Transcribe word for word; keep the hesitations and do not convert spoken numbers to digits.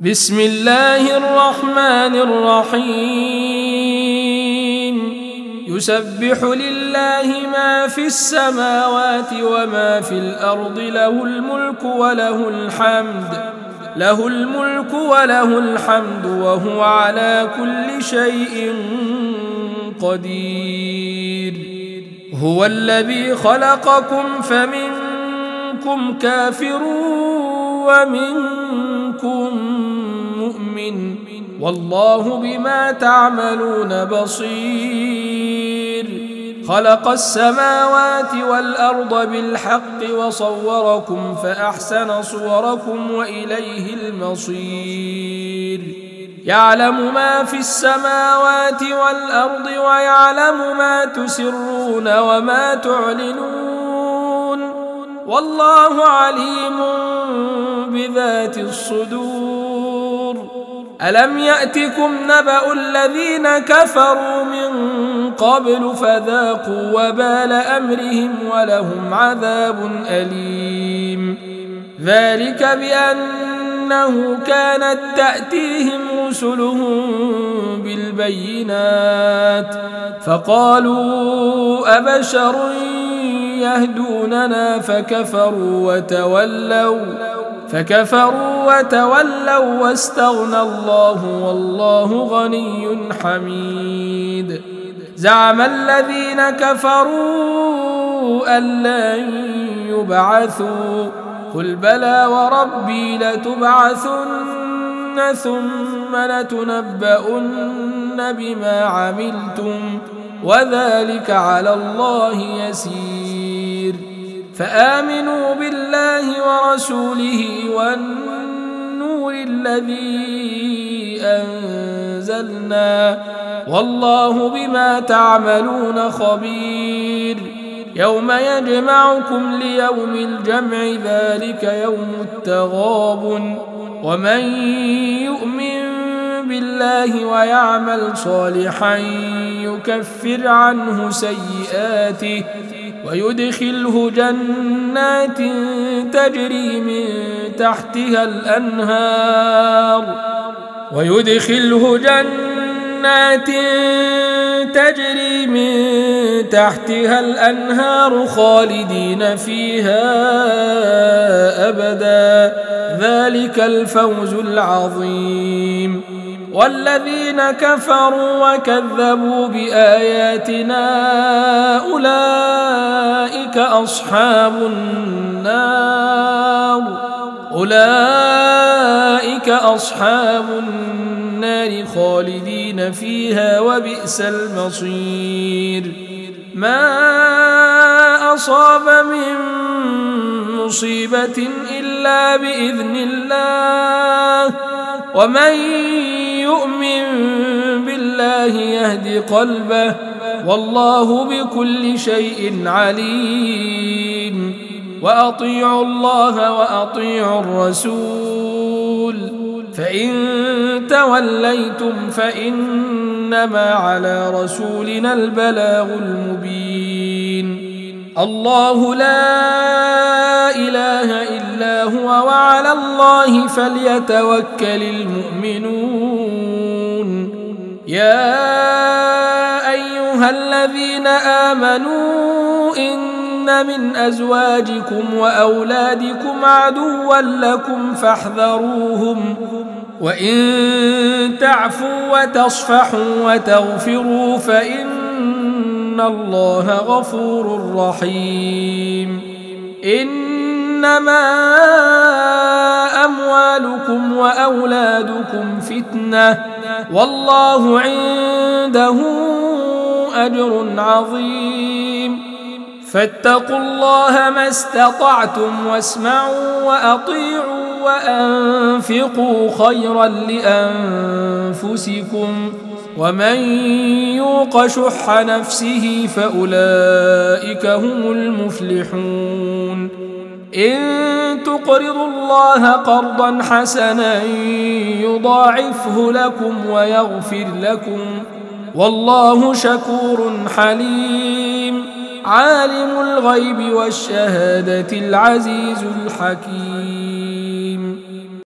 بسم الله الرحمن الرحيم يسبح لله ما في السماوات وما في الأرض له الملك وله الحمد له الملك وله الحمد وهو على كل شيء قدير. هو الذي خلقكم فمنكم كافر ومنكم مؤمن والله بما تعملون بصير. خلق السماوات والأرض بالحق وصوركم فأحسن صوركم وإليه المصير. يعلم ما في السماوات والأرض ويعلم ما تسرون وما تعلنون والله عليم بذات الصدور. ألم يأتكم نبأ الذين كفروا من قبل فذاقوا وبال أمرهم ولهم عذاب أليم. ذلك بأنه كانت تأتيهم رسلهم بالبينات فقالوا أبشر يهدوننا فكفروا وتولوا فكفروا وتولوا واستغنى الله والله غني حميد. زعم الذين كفروا أن لن يبعثوا قل بلى وربي لتبعثن ثم لتنبؤن بما عملتم وذلك على الله يسير. فآمنوا بالله ورسوله والنور الذي أنزلنا والله بما تعملون خبير. يوم يجمعكم ليوم الجمع ذلك يوم التغابن ومن يؤمن بالله ويعمل صالحا يكفر عنه سيئاته ويدخله جنات تجري من تحتها الأنهار ويدخله جنات تجري من تحتها الأنهار خالدين فيها أبدا ذلك الفوز العظيم. والذين كفروا وكذبوا بآياتنا أولئك أصحاب النار أولئك أصحاب النار خالدين فيها وبئس المصير. ما أصاب من مصيبة إلا بإذن الله ومن يؤمن بالله يهد قلبه والله بكل شيء عليم. وأطيعوا الله وأطيعوا الرسول فإن توليتم فإنما على رسولنا البلاغ المبين. الله لا إله إلا هو وعلى الله فليتوكل المؤمنون. يا أيها الذين آمنوا إن من أزواجكم وأولادكم عدوا لكم فاحذروهم وإن تعفوا وتصفحوا وتغفروا فإن الله غفور رحيم. إنما أموالكم وأولادكم فتنة والله عنده أجر عظيم. فاتقوا الله ما استطعتم واسمعوا وأطيعوا وأنفقوا خيرا لأنفسكم ومن يوق شح نفسه فأولئك هم المفلحون. إن تقرضوا الله قرضا حسنا يضاعفه لكم ويغفر لكم والله شكور حليم. عالم الغيب والشهادة العزيز الحكيم.